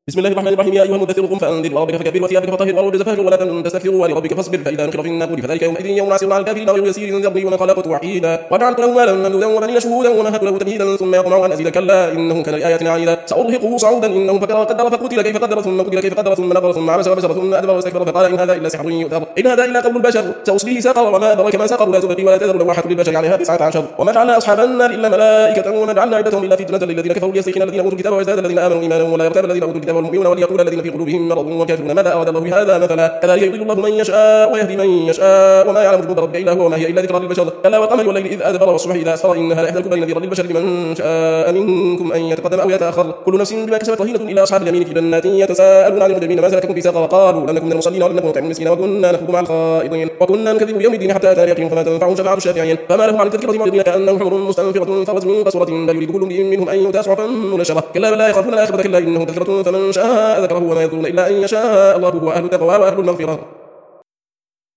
بسم الله الرحمن الرحيم. يا أيها المدثر قم فأنذر وربك فكبر وثيابك فطهر والرجز فاهجر ولا تستكثر ولربك فاصبر فإذا نقر في الناقور فذلك يومئذ يوم عسير على الكافرين غير يسير ذرني ومن خلقت وحيدا وجعلت له مالا ممدودا وبنين شهودا ومهدت له تمهيدا ثم يطمع أن أزيد كلا إنه كان لآياتنا عنيدا سأرهقه صعودا إنه فكر وقدر فقتل كيف قدر ثم قتل كيف قدر ثم نظر ثم عبس وبشر ثم أدبر واستكبر فقال إن هذا إلا سحر يؤثر إن هذا إلا قول البشر سأصليه سقر وما أدراك ما سقر لا تبقي ولا تذر لواحة للبشر عليها 19 وما جعلنا أصحاب النار إلا ملائكة وما جعلنا عدتهم إلا فتنة للذين كفروا ليستيقن الذين أوتوا الكتاب ويزداد الذين آمنوا إيمانا ولا يرتاب الذين أوتوا الكتاب والمؤمنون وليقول الذين في قلوبهم مرض والكافرون ماذا أراد الله بهذا مثلا كذلك يضل الله من يشاء ويهدي من يشاء وما يعلم جنود ربك إلا هو وما هي إلا ذكرى للبشر كلا والقمر والليل إذ أدبر والصبح إذا أسفر إنها لإحدى الكبر نذيرا للبشر لمن شاء منكم أن يتقدم أو يتأخر كل نفس بما كسبت رهينة إلى أصحاب اليمين في جنات يتساءلون عن المجرمين ما سلككم في سقر وقالوا لم نكن من المصلين ولم نكن نطعم المسكين وكنا نخوض مع الخائضين وكنا نكذب بيوم الدين حتى أتانا اليقين فما تنفعهم شفاعة الشافعين فما لهم عن التذكرة معرضين كأنهم حمر مستنفرة فرت من قسورة بل يريد كل امرئ منهم أن يؤتى صحفا منشرة كلا بل لا يخافون الآخرة كلا إنه تذكرة فمن شاء ذكره وما يذكرون إلا أن يشاء الله هو أهل التقوى وأهل المغفرة.